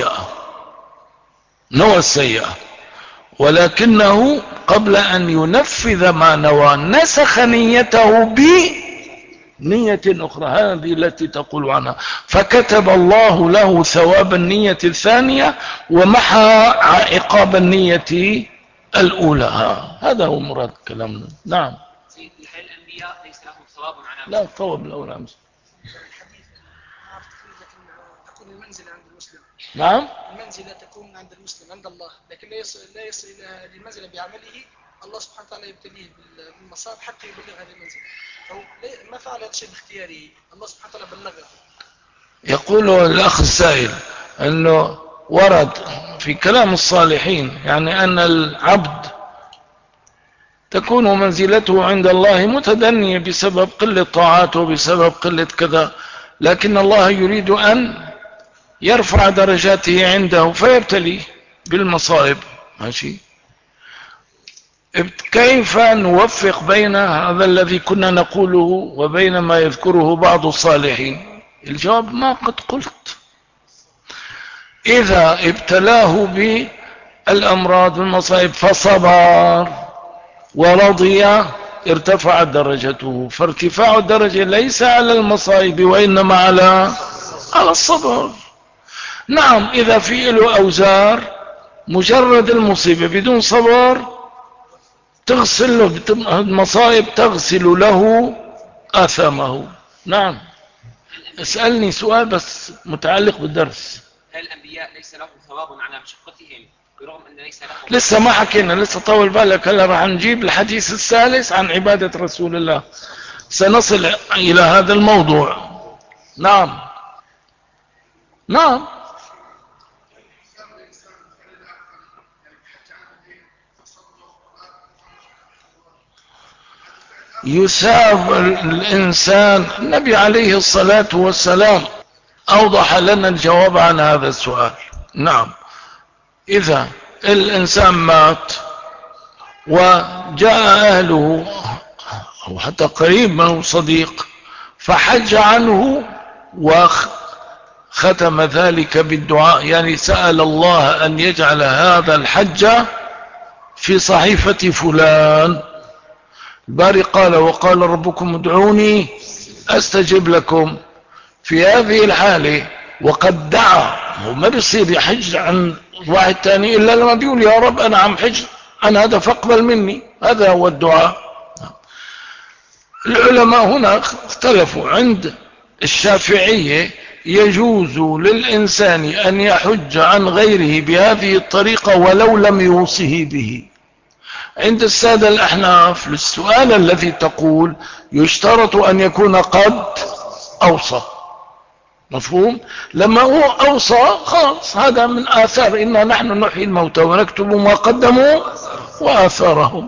السيئة ولكنه قبل أن ينفذ ما نوى نسخ نيته بنية أخرى، هذه التي تقول عنها، فكتب الله له ثواب النية الثانية ومحى عقاب النية الأولى. هذا هو مراد كلامنا. نعم. هل الأنبياء ليس لهم ثواب على لا الثواب الأولى أمس. تكون المنزلة عند المسلم. نعم. المنزلة تكون عند المسلم عند الله، لكن لا يصل إلى المنزلة بعمله. الله سبحانه وتعالى يبتليه بالمصائب حتى يبلغ هذه المنزلة، فهو ما فعل هذا الشيء باختياره، الله سبحانه وتعالى بلغه. يقول الأخ السائل أنه ورد في كلام الصالحين يعني أن العبد تكون منزلته عند الله متدنية بسبب قلة طاعاته وبسبب قلة كذا، لكن الله يريد أن يرفع درجاته عنده فيبتليه بالمصائب. ماشي. كيف نوفق بين هذا الذي كنا نقوله وبين ما يذكره بعض الصالحين؟ الجواب ما قد قلت. إذا ابتلاه بالأمراض والمصائب فصبر ورضي ارتفعت درجته، فارتفاع الدرجة ليس على المصائب وإنما على الصبر. نعم. إذا في له أوزار مجرد المصيبة بدون صبر تغسل له المصائب، تغسل له آثامه. نعم. اسألني سؤال بس متعلق بالدرس. هل الأنبياء ليس لهم ثواب على مشقتهم برغم أن ليس لهم؟ لسه ما حكينا، لسه طول بالك، هلا راح نجيب الحديث الثالث عن عبادة رسول الله، سنصل إلى هذا الموضوع. نعم. نعم. يساب الإنسان. النبي عليه الصلاة والسلام أوضح لنا الجواب عن هذا السؤال. نعم. إذا الإنسان مات وجاء أهله أو حتى قريب منه صديق فحج عنه وختم ذلك بالدعاء، يعني سأل الله أن يجعل هذا الحج في صحيفة فلان. الباري قال وقال ربكم ادعوني أستجب لكم. في هذه الحالة وقد دعا، وما بيصير يحج عن واحد تاني إلا لما بيقول يا رب أنا عم حج عن هذا فاقبل مني، هذا هو الدعاء. العلماء هنا اختلفوا. عند الشافعية يجوز للإنسان أن يحج عن غيره بهذه الطريقة ولو لم يوصه به. عند السادة الأحناف للسؤال الذي تقول يشترط أن يكون قد أوصى. مفهوم؟ لما هو أوصى خلاص هذا من آثار إنا نحن نحيي الموتى ونكتب ما قدموا وآثارهم.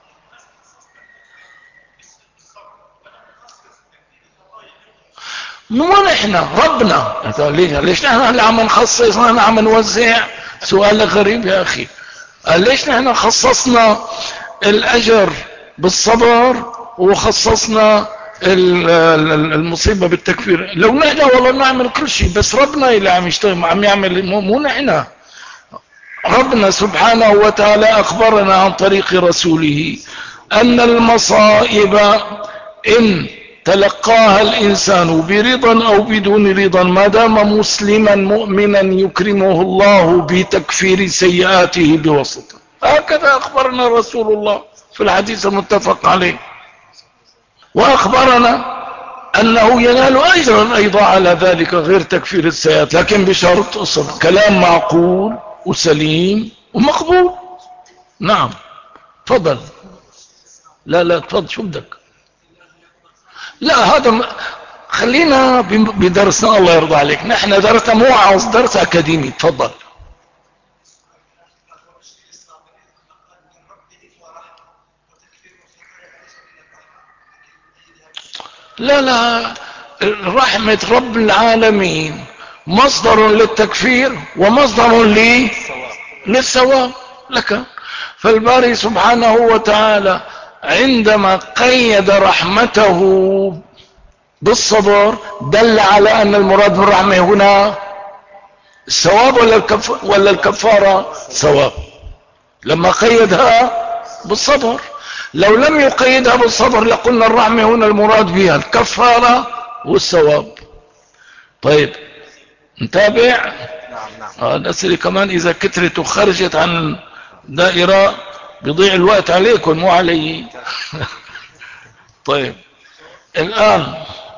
مو نحن ربنا. ليش نحن اللي عم نخصص، نحن عم نوزع؟ سؤال غريب يا أخي. ليش نحن خصصنا الأجر بالصبر وخصصنا المصيبة بالتكفير؟ لو نحن والله نعمل كل شيء، بس ربنا اللي عم يشتغل عم يعمل، مو نحن. ربنا سبحانه وتعالى أخبرنا عن طريق رسوله أن المصائب إن تلقاها الإنسان برضا أو بدون رضا ما دام مسلما مؤمنا يكرمه الله بتكفير سيئاته بواسطة. هكذا أخبرنا رسول الله في الحديث المتفق عليه، وأخبرنا أنه ينال أجرا أيضا على ذلك غير تكفير السيئات، لكن بشرط أصل كلام معقول وسليم ومقبول. نعم. تفضل. لا تفضل، شو بدك؟ لا هذا خلينا بدرسنا الله يرضى عليك. نحن درسنا مو عاوز درس اكاديمي. تفضل. لا رحمة رب العالمين مصدر للتكفير ومصدر للثواب لك. فالباري سبحانه وتعالى عندما قيد رحمته بالصبر دل على أن المراد بالرحمة هنا الثواب ولا الكفارة؟ ثواب لما قيدها بالصبر. لو لم يقيدها بالصبر لقلنا الرحمة هنا المراد بها الكفارة والثواب. طيب نتابع. نعم. الأسئلة كمان إذا كترت وخرجت عن دائرة بيضيع الوقت عليكم مو علي. طيب الآن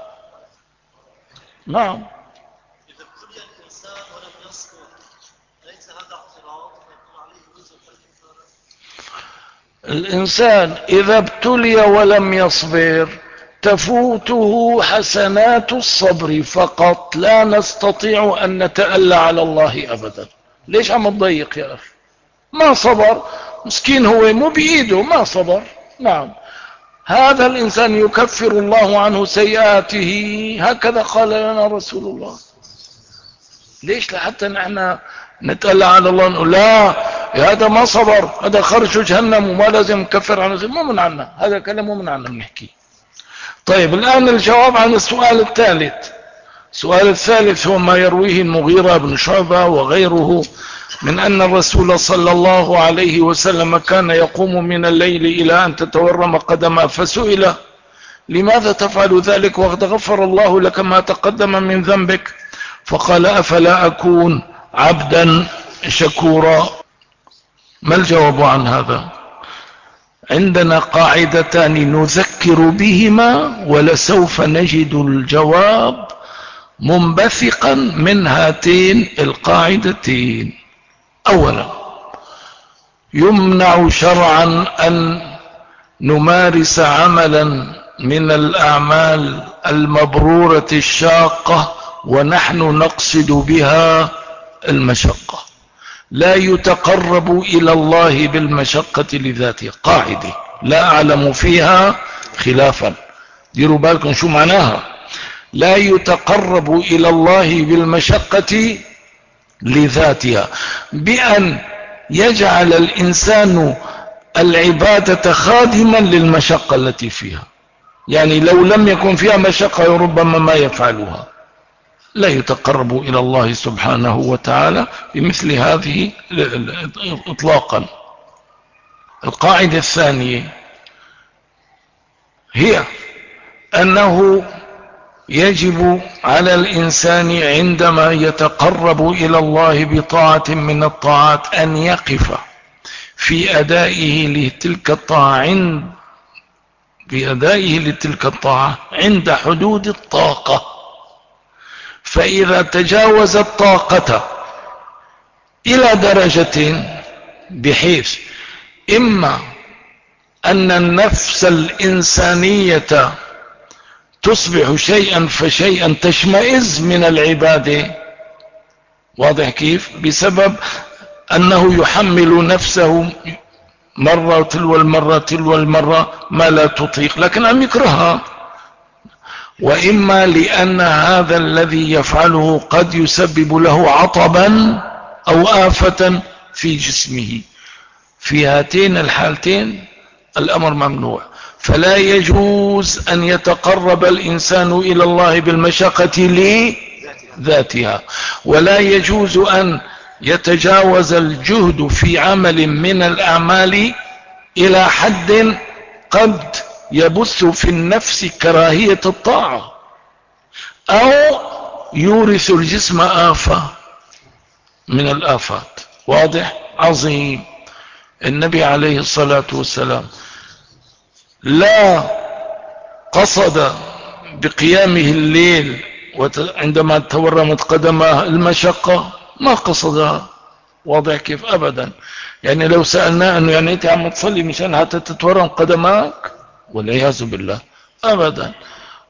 نعم. إذا ابتلي الإنسان ولم يصبر ليس هذا اعتراض فيكون عليه وزر الكفارة؟ الإنسان إذا ابتلي ولم يصبر تفوته حسنات الصبر فقط، لا نستطيع أن نتألى على الله أبدا. ليش عم تضيق يا أخي؟ ما صبر مسكين، هو مو بإيده ما صبر. نعم هذا الإنسان يكفر الله عنه سيئاته، هكذا قال لنا رسول الله. ليش لحتى نحن نتألى على الله نقول لا هذا ما صبر هذا خرج جهنم وما لازم نكفر عنه؟ مو من عنا هذا كلام، مو من عنا بنحكي. طيب الآن الجواب عن السؤال الثالث. السؤال الثالث هو ما يرويه المغيرة بن شعبة وغيره من أن الرسول صلى الله عليه وسلم كان يقوم من الليل إلى أن تتورم قدمه، فسئل لماذا تفعل ذلك وقد غفر الله لك ما تقدم من ذنبك؟ فقال أفلا أكون عبدا شكورا. ما الجواب عن هذا؟ عندنا قاعدتان نذكر بهما ولسوف نجد الجواب منبثقا من هاتين القاعدتين. أولا يمنع شرعا أن نمارس عملا من الأعمال المبرورة الشاقة ونحن نقصد بها المشقة، لا يتقرب إلى الله بالمشقة لذاته. قاعدة لا أعلم فيها خلافا، ديروا بالكم شو معناها. لا يتقرب إلى الله بالمشقة لذاتها، بأن يجعل الإنسان العبادة خادما للمشقة التي فيها. يعني لو لم يكن فيها مشقة ربما ما يفعلها. لا يتقرب إلى الله سبحانه وتعالى بمثل هذه إطلاقا. القاعدة الثانية هي أنه يجب على الإنسان عندما يتقرب إلى الله بطاعة من الطاعات أن يقف في أدائه لتلك الطاعة عند حدود الطاقة. فإذا تجاوز الطاقة إلى درجة بحيث إما أن النفس الإنسانية تصبح شيئا فشيئا تشمئز من العبادة، واضح كيف؟ بسبب أنه يحمل نفسه مرة تلو المرة ما لا تطيق لكن عم يكرهها، وإما لأن هذا الذي يفعله قد يسبب له عطبا أو آفة في جسمه. في هاتين الحالتين الأمر ممنوع. فلا يجوز أن يتقرب الإنسان إلى الله بالمشقة لذاتها، ولا يجوز أن يتجاوز الجهد في عمل من الأعمال إلى حد قد يبث في النفس كراهية الطاعة أو يورث الجسم آفة من الآفات. واضح؟ عظيم. النبي عليه الصلاة والسلام لا قصد بقيامه الليل عندما تورمت قدمه المشقة، ما قصدها. واضح كيف؟ أبدا. يعني لو سألناه أنه يعني أنت عم تصلي مشان حتى تتورم قدمك والعياذ بالله، أبدا.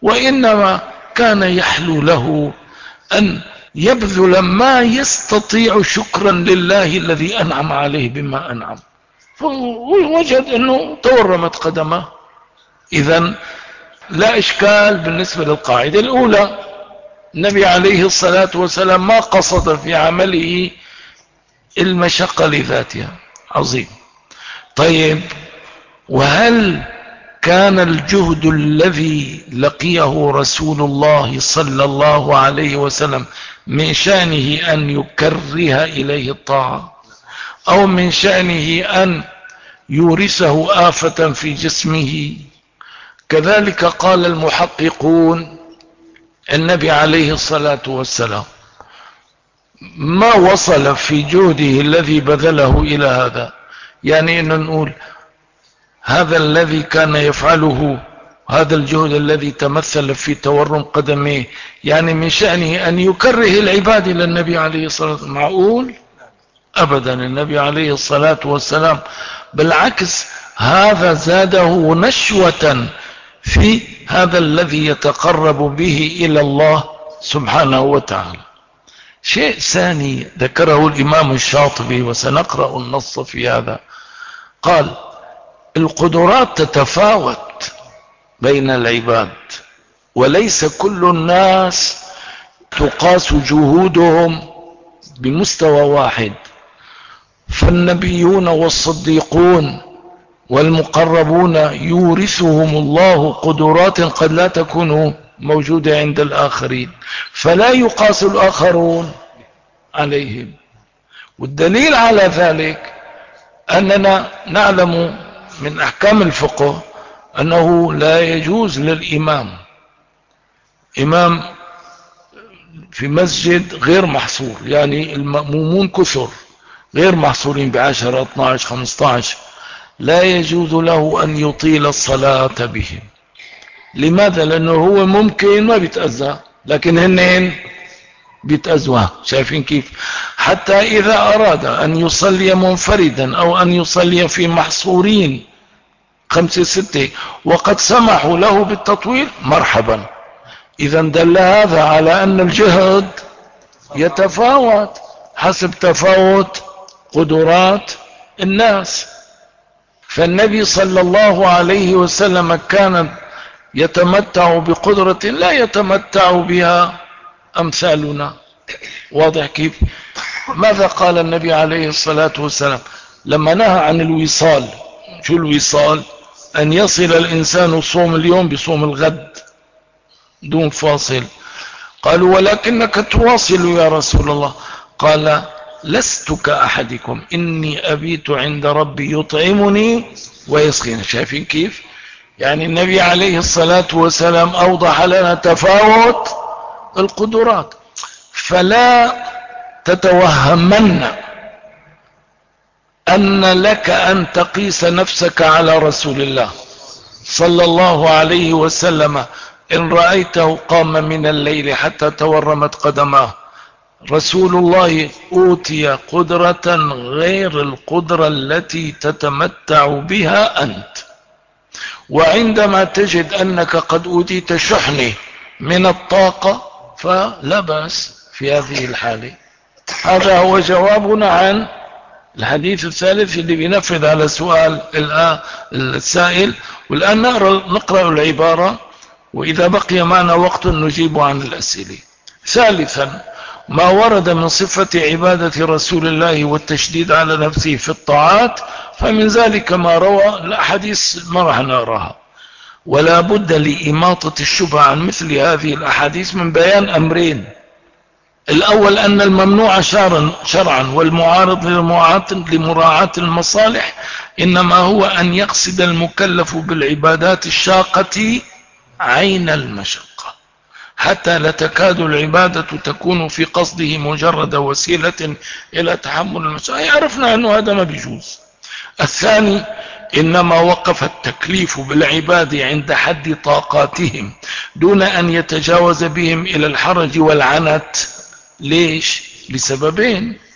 وإنما كان يحلو له أن يبذل ما يستطيع شكرا لله الذي أنعم عليه بما أنعم، فوجد أنه تورمت قدمه. إذن لا إشكال بالنسبة للقاعدة الأولى. النبي عليه الصلاة والسلام ما قصد في عمله المشقة لذاتها. عظيم. طيب، وهل كان الجهد الذي لقيه رسول الله صلى الله عليه وسلم من شأنه أن يكره إليه الطاعة، أو من شأنه أن يورثه آفة في جسمه؟ كذلك قال المحققون النبي عليه الصلاة والسلام ما وصل في جهده الذي بذله إلى هذا. يعني أن نقول هذا الذي كان يفعله، هذا الجهد الذي تمثل في تورم قدميه، يعني من شأنه أن يكره العباد إلى النبي عليه الصلاة والسلام؟ معقول؟ أبدا. النبي عليه الصلاة والسلام بالعكس هذا زاده نشوة في هذا الذي يتقرب به إلى الله سبحانه وتعالى. شيء ثاني ذكره الإمام الشاطبي وسنقرأ النص في هذا، قال القدرات تتفاوت بين العباد، وليس كل الناس تقاس جهودهم بمستوى واحد، فالنبيون والصديقون والمقربون يورثهم الله قدرات قد لا تكون موجودة عند الآخرين، فلا يقاس الآخرون عليهم. والدليل على ذلك أننا نعلم من أحكام الفقه أنه لا يجوز للإمام في مسجد غير محصور، يعني المأمومون كثر غير محصورين ب10 12 15، لا يجوز له أن يطيل الصلاة بهم. لماذا؟ لأنه هو ممكن ما بيتأذى، لكن هنين بيتأذوا. شايفين كيف؟ حتى إذا أراد أن يصلي منفردا أو أن يصلي في محصورين 5 6 وقد سمحوا له بالتطويل، مرحبا. إذا دل هذا على أن الجهد يتفاوت حسب تفاوت قدرات الناس. فالنبي صلى الله عليه وسلم كان يتمتع بقدرة لا يتمتع بها أمثالنا. واضح كيف؟ ماذا قال النبي عليه الصلاة والسلام لما نهى عن الوصال؟ شو الوصال؟ أن يصل الإنسان صوم اليوم بصوم الغد دون فاصل. قالوا ولكنك تواصل يا رسول الله. قال لست كأحدكم إني أبيت عند ربي يطعمني ويسقيني. شايفين كيف؟ يعني النبي عليه الصلاة والسلام أوضح لنا تفاوت القدرات. فلا تتوهمن أن لك أن تقيس نفسك على رسول الله صلى الله عليه وسلم. إن رأيته قام من الليل حتى تورمت قدماه. رسول الله أوتي قدرة غير القدرة التي تتمتع بها أنت، وعندما تجد أنك قد أوتيت شحنة من الطاقة فلا بأس في هذه الحالة. هذا هو جوابنا عن الحديث الثالث اللي بينفذ على سؤال السائل. والآن نقرأ العبارة، وإذا بقي معنا وقت نجيب عن الأسئلة. ثالثا، ما ورد من صفة عبادة رسول الله والتشديد على نفسه في الطاعات، فمن ذلك ما روى الأحاديث ما راح نراها، ولا بد لإماطة الشبهة عن مثل هذه الأحاديث من بيان أمرين. الأول أن الممنوع شرعا والمعارض لمراعاة المصالح إنما هو أن يقصد المكلف بالعبادات الشاقة عين المشقة، حتى لا تكاد العبادة تكون في قصده مجرد وسيلة إلى تحمل المشقة. عرفنا أنه هذا ما بيجوز. الثاني، إنما وقف التكليف بالعباد عند حد طاقاتهم دون أن يتجاوز بهم إلى الحرج والعنت. ليش؟ لسببين.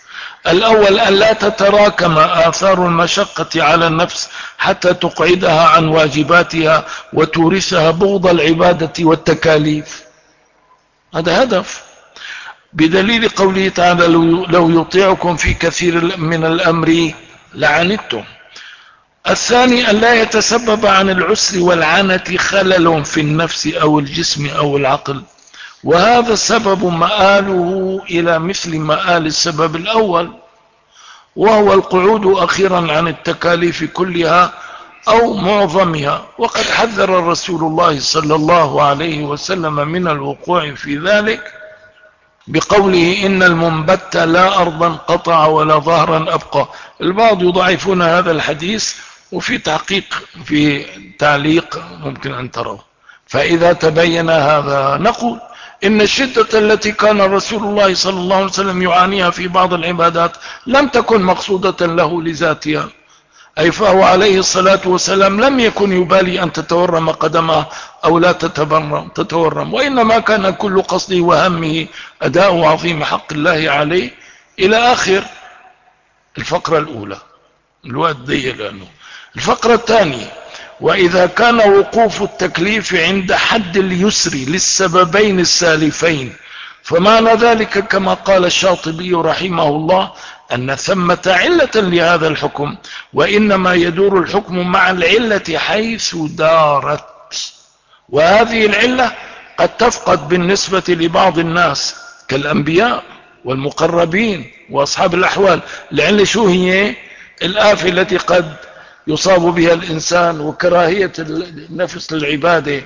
الأول أن لا تتراكم آثار المشقة على النفس حتى تقعدها عن واجباتها وتورثها بغض العبادة والتكاليف، هذا هدف، بدليل قوله تعالى لو يطيعكم في كثير من الأمر لعنتم. الثاني أن لا يتسبب عن العسر والعنة خلل في النفس أو الجسم أو العقل، وهذا السبب مآله إلى مثل مآل السبب الأول، وهو القعود أخيرا عن التكاليف كلها أو معظمها. وقد حذر رسول الله صلى الله عليه وسلم من الوقوع في ذلك بقوله إن المنبت لا أرضا قطع ولا ظهرا أبقى. البعض يضعفون هذا الحديث، وفي تحقيق في تعليق ممكن أن تروا. فإذا تبين هذا نقول إن الشدة التي كان رسول الله صلى الله عليه وسلم يعانيها في بعض العبادات لم تكن مقصودة له لذاتها، أي فهو عليه الصلاة والسلام لم يكن يبالي أن تتورم قدمه أو لا تتورم، وإنما كان كل قصده وهمه أداء عظيم حق الله عليه إلى آخر الفقرة الأولى. الوقت ضيق لأنه الفقرة الثانية، وإذا كان وقوف التكليف عند حد اليسر للسببين السالفين فمعنى ذلك كما قال الشاطبي رحمه الله أن ثمة علة لهذا الحكم، وإنما يدور الحكم مع العلة حيث دارت، وهذه العلة قد تفقد بالنسبة لبعض الناس كالأنبياء والمقربين وأصحاب الأحوال. العلة شو هي؟ الآفة التي قد يصاب بها الإنسان وكراهية النفس للعبادة،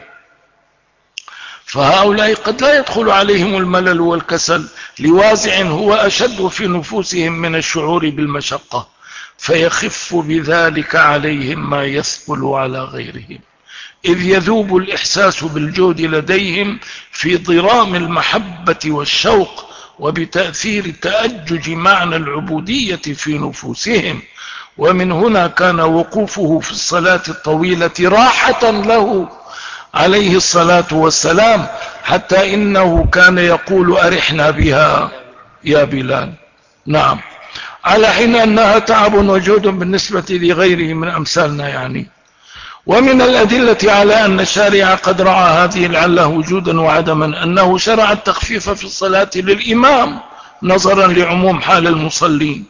فهؤلاء قد لا يدخل عليهم الملل والكسل لوازع هو أشد في نفوسهم من الشعور بالمشقة، فيخف بذلك عليهم ما يثقل على غيرهم، إذ يذوب الإحساس بالجهد لديهم في ضرام المحبة والشوق وبتأثير تأجج معنى العبودية في نفوسهم. ومن هنا كان وقوفه في الصلاة الطويلة راحة له عليه الصلاة والسلام، حتى إنه كان يقول أرحنا بها يا بلال. نعم، على حين أنها تعب وجهد بالنسبة لغيره من أمثالنا يعني. ومن الأدلة على أن الشارع قد رعى هذه العلة وجودا وعدما أنه شرع التخفيف في الصلاة للإمام نظرا لعموم حال المصلين.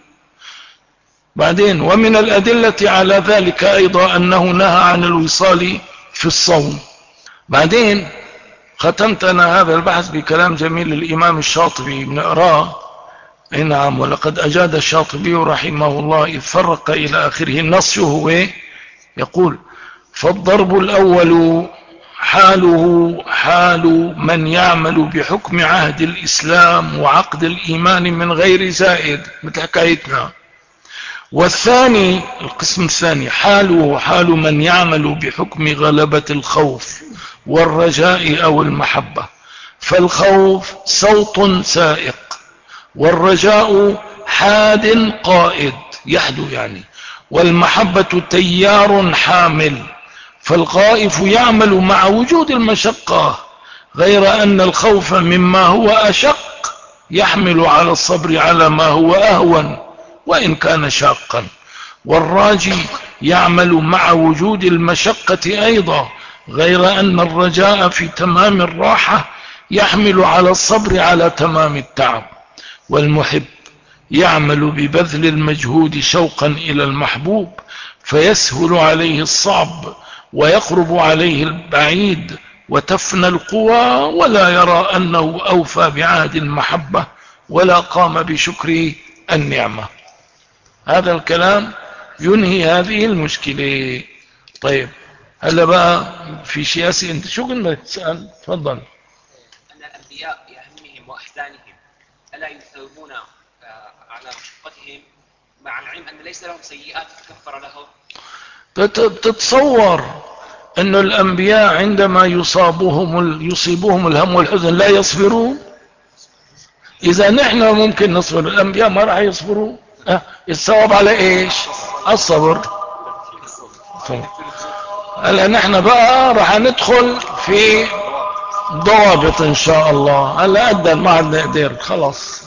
بعدين ومن الأدلة على ذلك أيضا أنه نهى عن الوصال في الصوم. بعدين ختمت أنا هذا البحث بكلام جميل للإمام الشاطبي بنقراه. نعم، ولقد أجاد الشاطبي رحمه الله إذ فرق إلى آخره. النص هو يقول فالضرب الأول حاله حال من يعمل بحكم عهد الإسلام وعقد الإيمان من غير زائد مثل حكايتنا. والثاني القسم الثاني حاله حال من يعمل بحكم غلبة الخوف والرجاء أو المحبة، فالخوف صوت سائق والرجاء حاد قائد يحدو يعني، والمحبة تيار حامل، فالخائف يعمل مع وجود المشقة، غير أن الخوف مما هو أشق يحمل على الصبر على ما هو أهون وإن كان شاقا، والراجي يعمل مع وجود المشقة أيضا، غير أن الرجاء في تمام الراحة يحمل على الصبر على تمام التعب، والمحب يعمل ببذل المجهود شوقا إلى المحبوب فيسهل عليه الصعب ويقرب عليه البعيد وتفنى القوى، ولا يرى أنه أوفى بعهد المحبة ولا قام بشكر النعمة. هذا الكلام ينهي هذه المشكلة. طيب هلا بقى في شيء أسئلة، أنت شو قلنا تسأل؟ تفضل. أن الأنبياء بأهمهم وأحسانهم ألا يثوبون على مشقتهم مع العلم أن ليس لهم سيئات تكفر لهم؟ تتصور أن الأنبياء عندما يصيبهم الهم والحزن لا يصبرون؟ إذا نحن ممكن نصبر، الأنبياء ما راح يصبروا. الثواب على إيش؟ الصبر. هلا نحن بقى راح ندخل في ضوابط إن شاء الله. هلا أدى ما عاد نقدر خلاص.